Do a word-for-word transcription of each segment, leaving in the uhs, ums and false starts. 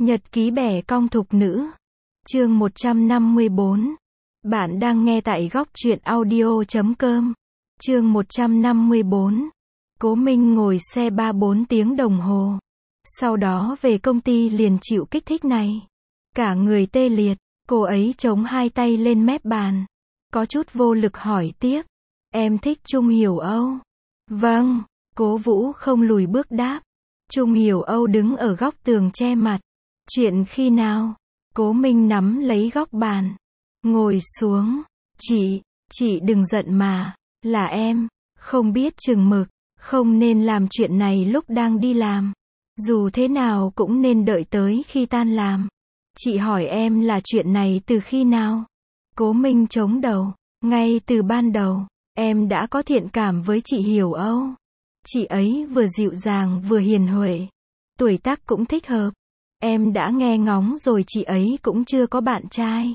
Nhật ký bẻ cong thục nữ. Chương một trăm năm mươi bốn. Bạn đang nghe tại góc truyện audio chấm com. Chương một trăm năm mươi bốn. Cố Minh ngồi xe ba bốn tiếng đồng hồ. Sau đó về công ty liền chịu kích thích này. Cả người tê liệt, cô ấy chống hai tay lên mép bàn. Có chút vô lực hỏi tiếp. Em thích Trung Hiểu Âu. Vâng, Cố Vũ không lùi bước đáp. Trung Hiểu Âu đứng ở góc tường che mặt. Chuyện khi nào? Cố Minh nắm lấy góc bàn. Ngồi xuống. Chị, chị đừng giận mà. Là em, không biết chừng mực. Không nên làm chuyện này lúc đang đi làm. Dù thế nào cũng nên đợi tới khi tan làm. Chị hỏi em là chuyện này từ khi nào? Cố Minh chống đầu. Ngay từ ban đầu, em đã có thiện cảm với chị Hiểu Âu. Chị ấy vừa dịu dàng vừa hiền huệ. Tuổi tác cũng thích hợp. Em đã nghe ngóng rồi, chị ấy cũng chưa có bạn trai.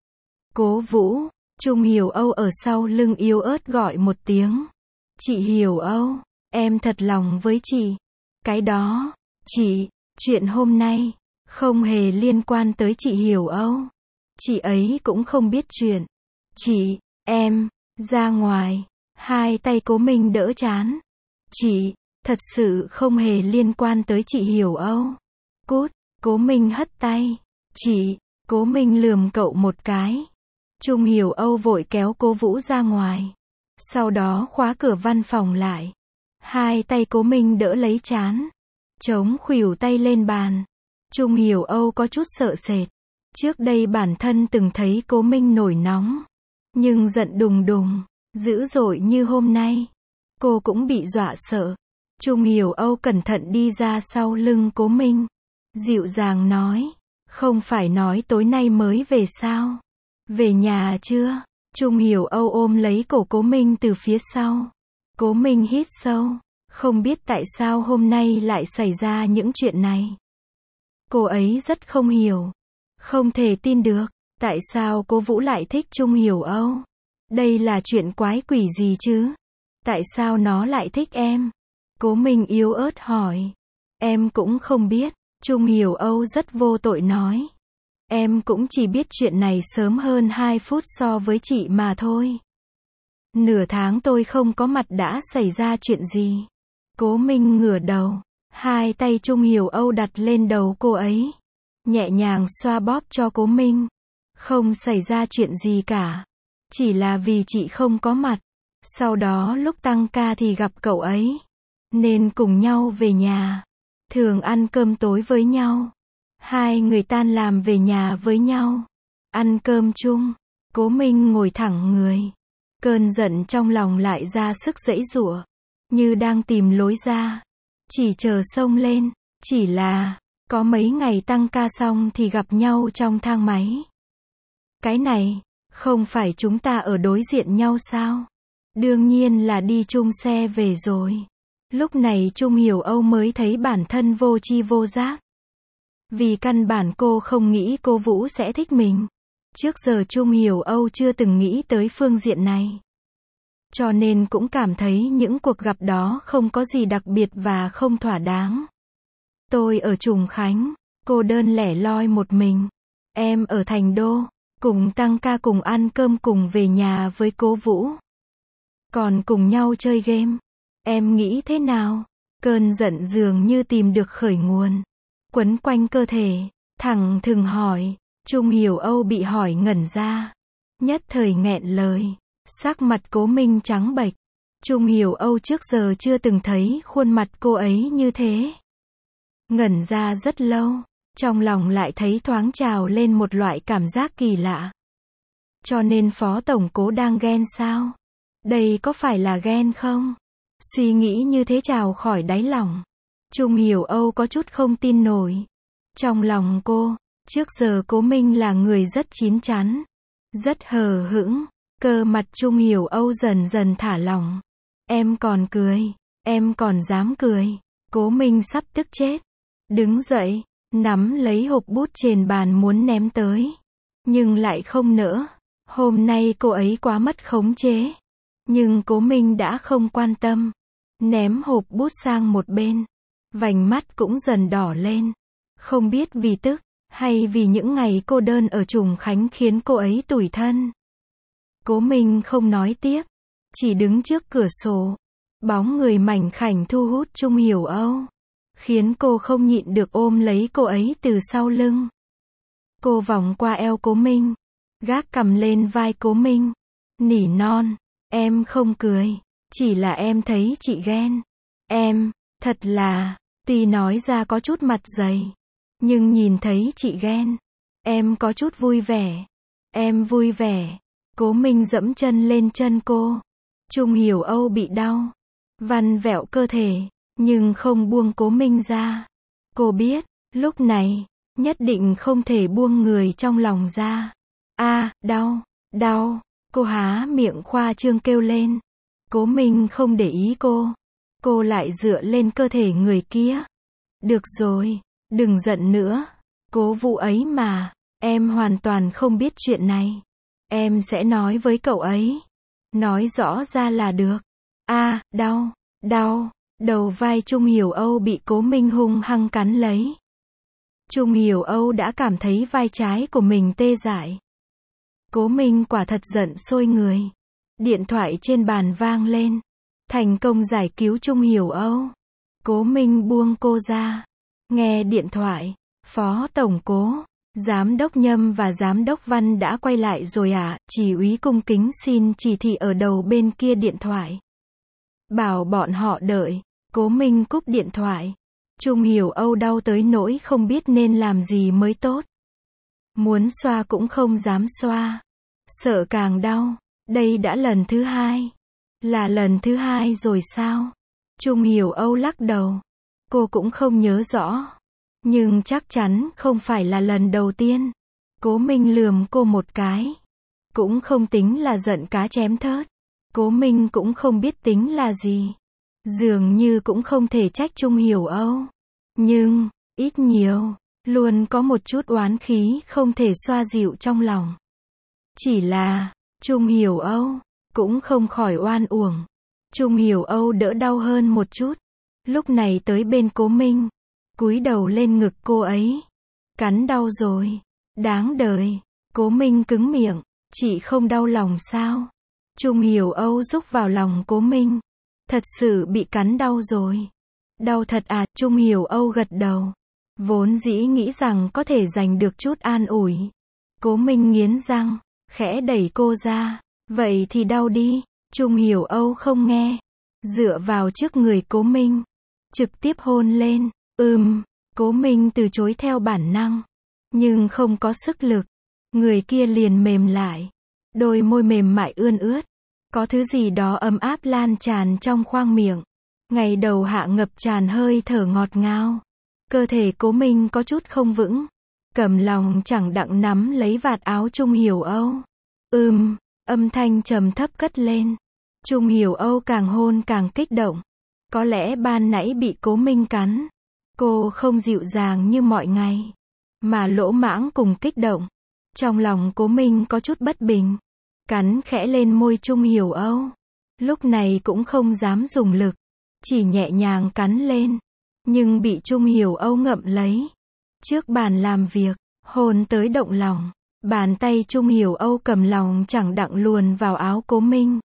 Cố Vũ, Trung Hiểu Âu ở sau lưng yếu ớt gọi một tiếng. Chị Hiểu Âu, em thật lòng với chị. Cái đó, chị, chuyện hôm nay, không hề liên quan tới chị Hiểu Âu. Chị ấy cũng không biết chuyện. Chị, em, ra ngoài. Hai tay Cố Minh đỡ trán. Chị, thật sự không hề liên quan tới chị Hiểu Âu. Cút. Cố Minh hất tay. Chị, Cố Minh lườm cậu một cái. Trung Hiểu Âu vội kéo Cố Vũ ra ngoài. Sau đó khóa cửa văn phòng lại. Hai tay Cố Minh đỡ lấy trán. Chống khuỷu tay lên bàn. Trung Hiểu Âu có chút sợ sệt. Trước đây bản thân từng thấy Cố Minh nổi nóng. Nhưng giận đùng đùng, dữ dội như hôm nay. Cô cũng bị dọa sợ. Trung Hiểu Âu cẩn thận đi ra sau lưng Cố Minh. Dịu dàng nói. Không phải nói tối nay mới về sao? Về nhà chưa? Trung Hiểu Âu ôm lấy cổ Cố Minh từ phía sau. Cố Minh hít sâu. Không biết tại sao hôm nay lại xảy ra những chuyện này. Cô ấy rất không hiểu. Không thể tin được. Tại sao Cố Vũ lại thích Trung Hiểu Âu? Đây là chuyện quái quỷ gì chứ? Tại sao nó lại thích em? Cố Minh yếu ớt hỏi. Em cũng không biết. Trung Hiểu Âu rất vô tội nói. Em cũng chỉ biết chuyện này sớm hơn hai phút so với chị mà thôi. Nửa tháng tôi không có mặt đã xảy ra chuyện gì? Cố Minh ngửa đầu. Hai tay Trung Hiểu Âu đặt lên đầu cô ấy. Nhẹ nhàng xoa bóp cho Cố Minh. Không xảy ra chuyện gì cả. Chỉ là vì chị không có mặt. Sau đó lúc tăng ca thì gặp cậu ấy. Nên cùng nhau về nhà. Thường ăn cơm tối với nhau. Hai người tan làm về nhà với nhau. Ăn cơm chung. Cố Minh ngồi thẳng người. Cơn giận trong lòng lại ra sức giãy giụa. Như đang tìm lối ra. Chỉ chờ xông lên. Chỉ là, có mấy ngày tăng ca xong thì gặp nhau trong thang máy. Cái này, không phải chúng ta ở đối diện nhau sao? Đương nhiên là đi chung xe về rồi. Lúc này Trung Hiểu Âu mới thấy bản thân vô tri vô giác. Vì căn bản cô không nghĩ Cố Vũ sẽ thích mình. Trước giờ Trung Hiểu Âu chưa từng nghĩ tới phương diện này. Cho nên cũng cảm thấy những cuộc gặp đó không có gì đặc biệt và không thỏa đáng. Tôi ở Trùng Khánh, cô đơn lẻ loi một mình. Em ở Thành Đô, cùng tăng ca, cùng ăn cơm, cùng về nhà với Cố Vũ. Còn cùng nhau chơi game. Em nghĩ thế nào? Cơn giận dường như tìm được khởi nguồn. Quấn quanh cơ thể, thẳng thừng hỏi. Trung Hiểu Âu bị hỏi ngẩn ra. Nhất thời nghẹn lời. Sắc mặt Cố Minh trắng bệch. Trung Hiểu Âu trước giờ chưa từng thấy khuôn mặt cô ấy như thế. Ngẩn ra rất lâu. Trong lòng lại thấy thoáng trào lên một loại cảm giác kỳ lạ. Cho nên Phó Tổng Cố đang ghen sao? Đây có phải là ghen không? Suy nghĩ như thế trào khỏi đáy lòng. Trung Hiểu Âu có chút không tin nổi. Trong lòng cô, trước giờ Cố Minh là người rất chín chắn, rất hờ hững. Cơ mặt Trung Hiểu Âu dần dần thả lỏng. Em còn cười, em còn dám cười. Cố Minh sắp tức chết. Đứng dậy, nắm lấy hộp bút trên bàn muốn ném tới. Nhưng lại không nỡ. Hôm nay cô ấy quá mất khống chế. Nhưng Cố Minh đã không quan tâm. Ném hộp bút sang một bên. Vành mắt cũng dần đỏ lên. Không biết vì tức, hay vì những ngày cô đơn ở Trùng Khánh khiến cô ấy tủi thân. Cố Minh không nói tiếp, chỉ đứng trước cửa sổ. Bóng người mảnh khảnh thu hút Trung Hiểu Âu, khiến cô không nhịn được ôm lấy cô ấy từ sau lưng. Cô vòng qua eo Cố Minh, gác cằm lên vai Cố Minh, nỉ non, em không cười, chỉ là em thấy chị ghen. Em, thật là, tuy nói ra có chút mặt dày, nhưng nhìn thấy chị ghen, em có chút vui vẻ. Em vui vẻ. Cố Minh dẫm chân lên chân cô. Trung Hiểu Âu bị đau, vặn vẹo cơ thể, nhưng không buông Cố Minh ra. Cô biết, lúc này, nhất định không thể buông người trong lòng ra. A, đau, đau, cô há miệng khoa trương kêu lên. Cố Minh không để ý cô. Cô lại dựa lên cơ thể người kia. Được rồi, đừng giận nữa. Cố Vũ ấy mà, em hoàn toàn không biết chuyện này. Em sẽ nói với cậu ấy. Nói rõ ra là được. A, đau, đau, đầu vai Trung Hiểu Âu bị Cố Minh hung hăng cắn lấy. Trung Hiểu Âu đã cảm thấy vai trái của mình tê dại. Cố Minh quả thật giận sôi người. Điện thoại trên bàn vang lên. Thành công giải cứu Trung Hiểu Âu. Cố Minh buông cô ra. Nghe điện thoại, Phó Tổng Cố, Giám đốc Nhâm và Giám đốc Văn đã quay lại rồi à, chỉ úy cung kính xin chỉ thị ở đầu bên kia điện thoại. Bảo bọn họ đợi. Cố Minh cúp điện thoại. Trung Hiểu Âu đau tới nỗi không biết nên làm gì mới tốt. Muốn xoa cũng không dám xoa. Sợ càng đau. Đây đã lần thứ hai. Là lần thứ hai rồi sao? Trung Hiểu Âu lắc đầu. Cô cũng không nhớ rõ. Nhưng chắc chắn không phải là lần đầu tiên. Cố Minh lườm cô một cái. Cũng không tính là giận cá chém thớt. Cố Minh cũng không biết tính là gì. Dường như cũng không thể trách Trung Hiểu Âu. Nhưng, ít nhiều, luôn có một chút oán khí không thể xoa dịu trong lòng. Chỉ là, Trung Hiểu Âu cũng không khỏi oan uổng. Trung Hiểu Âu đỡ đau hơn một chút. Lúc này tới bên Cố Minh, cúi đầu lên ngực cô ấy. Cắn đau rồi. Đáng đời. Cố Minh cứng miệng. Chị không đau lòng sao? Trung Hiểu Âu rúc vào lòng Cố Minh. Thật sự bị cắn đau rồi. Đau thật à? Trung Hiểu Âu gật đầu. Vốn dĩ nghĩ rằng có thể giành được chút an ủi. Cố Minh nghiến răng, khẽ đẩy cô ra. Vậy thì đau đi. Trung Hiểu Âu không nghe. Dựa vào trước người Cố Minh. Trực tiếp hôn lên. Ừm. Cố Minh từ chối theo bản năng. Nhưng không có sức lực. Người kia liền mềm lại. Đôi môi mềm mại ươn ướt. Có thứ gì đó ấm áp lan tràn trong khoang miệng. Ngày đầu hạ ngập tràn hơi thở ngọt ngào. Cơ thể Cố Minh có chút không vững. Cầm lòng chẳng đặng nắm lấy vạt áo Trung Hiểu Âu. Ừm. Âm thanh trầm thấp cất lên. Trung Hiểu Âu càng hôn càng kích động. Có lẽ ban nãy bị Cố Minh cắn. Cô không dịu dàng như mọi ngày. Mà lỗ mãng cùng kích động. Trong lòng Cố Minh có chút bất bình. Cắn khẽ lên môi Trung Hiểu Âu. Lúc này cũng không dám dùng lực. Chỉ nhẹ nhàng cắn lên. Nhưng bị Trung Hiểu Âu ngậm lấy. Trước bàn làm việc, hôn tới động lòng. Bàn tay Trung Hiểu Âu cầm lòng chẳng đặng luồn vào áo Cố Minh.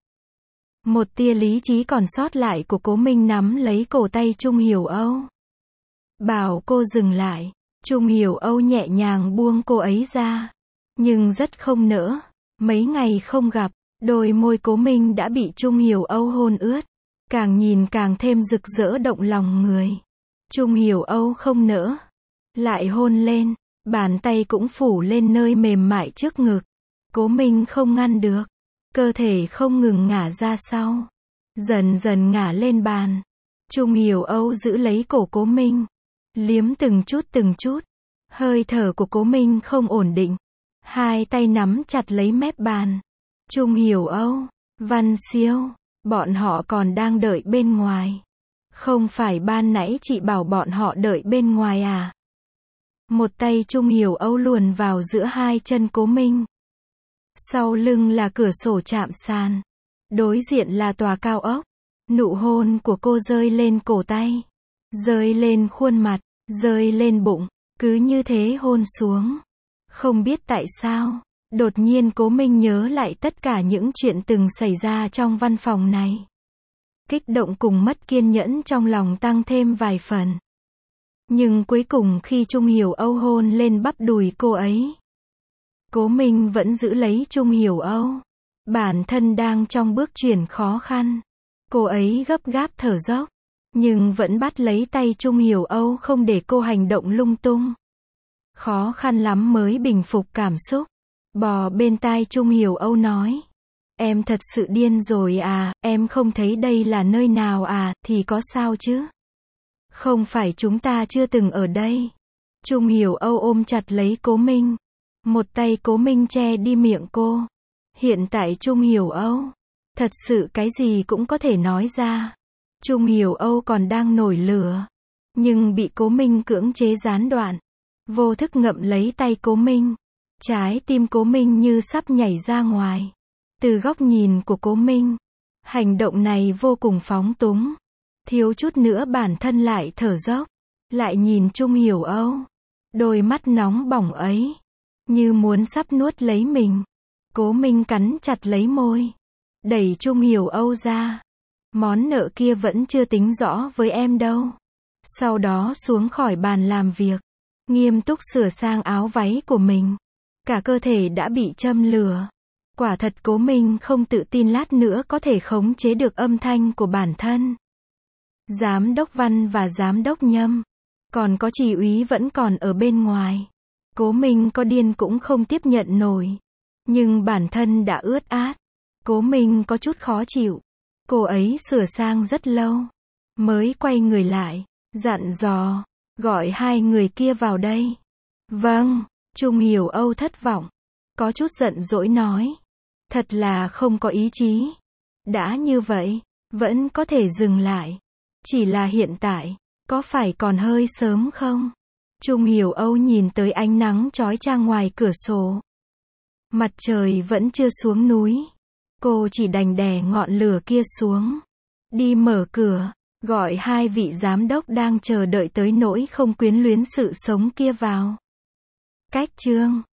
Một tia lý trí còn sót lại của Cố Minh nắm lấy cổ tay Trung Hiểu Âu. Bảo cô dừng lại. Trung Hiểu Âu nhẹ nhàng buông cô ấy ra. Nhưng rất không nỡ. Mấy ngày không gặp, đôi môi Cố Minh đã bị Trung Hiểu Âu hôn ướt. Càng nhìn càng thêm rực rỡ động lòng người. Trung Hiểu Âu không nỡ. Lại hôn lên. Bàn tay cũng phủ lên nơi mềm mại trước ngực. Cố Minh không ngăn được. Cơ thể không ngừng ngả ra sau. Dần dần ngả lên bàn. Trung Hiểu Âu giữ lấy cổ Cố Minh. Liếm từng chút từng chút. Hơi thở của Cố Minh không ổn định. Hai tay nắm chặt lấy mép bàn. Trung Hiểu Âu, Văn Siêu, bọn họ còn đang đợi bên ngoài. Không phải ban nãy chị bảo bọn họ đợi bên ngoài à? Một tay Trung Hiểu Âu luồn vào giữa hai chân Cố Minh. Sau lưng là cửa sổ chạm sàn. Đối diện là tòa cao ốc. Nụ hôn của cô rơi lên cổ tay. Rơi lên khuôn mặt. Rơi lên bụng. Cứ như thế hôn xuống. Không biết tại sao, đột nhiên Cố Minh nhớ lại tất cả những chuyện từng xảy ra trong văn phòng này. Kích động cùng mất kiên nhẫn trong lòng tăng thêm vài phần. Nhưng cuối cùng khi Trung Hiểu Âu hôn lên bắp đùi cô ấy, Cố Minh vẫn giữ lấy Trung Hiểu Âu. Bản thân đang trong bước chuyển khó khăn. Cô ấy gấp gáp thở dốc, nhưng vẫn bắt lấy tay Trung Hiểu Âu không để cô hành động lung tung. Khó khăn lắm mới bình phục cảm xúc. Bò bên tai Trung Hiểu Âu nói. Em thật sự điên rồi à, em không thấy đây là nơi nào à, thì có sao chứ? Không phải chúng ta chưa từng ở đây. Trung Hiểu Âu ôm chặt lấy Cố Minh. Một tay Cố Minh che đi miệng cô. Hiện tại Trung Hiểu Âu, thật sự cái gì cũng có thể nói ra. Trung Hiểu Âu còn đang nổi lửa, nhưng bị Cố Minh cưỡng chế gián đoạn. Vô thức ngậm lấy tay Cố Minh. Trái tim Cố Minh như sắp nhảy ra ngoài. Từ góc nhìn của Cố Minh, hành động này vô cùng phóng túng. Thiếu chút nữa bản thân lại thở dốc. Lại nhìn Trung Hiểu Âu. Đôi mắt nóng bỏng ấy, như muốn sắp nuốt lấy mình. Cố Minh cắn chặt lấy môi, đẩy Trung Hiểu Âu ra. Món nợ kia vẫn chưa tính rõ với em đâu. Sau đó xuống khỏi bàn làm việc, nghiêm túc sửa sang áo váy của mình. Cả cơ thể đã bị châm lửa. Quả thật Cố Minh không tự tin lát nữa có thể khống chế được âm thanh của bản thân. Giám đốc Văn và giám đốc Nhâm, còn có Chỉ úy vẫn còn ở bên ngoài. Cố Minh có điên cũng không tiếp nhận nổi. Nhưng bản thân đã ướt át. Cố Minh có chút khó chịu. Cô ấy sửa sang rất lâu, mới quay người lại, dặn dò, gọi hai người kia vào đây. Vâng. Trung Hiểu Âu thất vọng, có chút giận dỗi nói. Thật là không có ý chí. Đã như vậy, vẫn có thể dừng lại. Chỉ là hiện tại, có phải còn hơi sớm không? Trung Hiểu Âu nhìn tới ánh nắng chói chang ngoài cửa sổ. Mặt trời vẫn chưa xuống núi. Cô chỉ đành đè ngọn lửa kia xuống. Đi mở cửa, gọi hai vị giám đốc đang chờ đợi tới nỗi không quyến luyến sự sống kia vào. Cách chương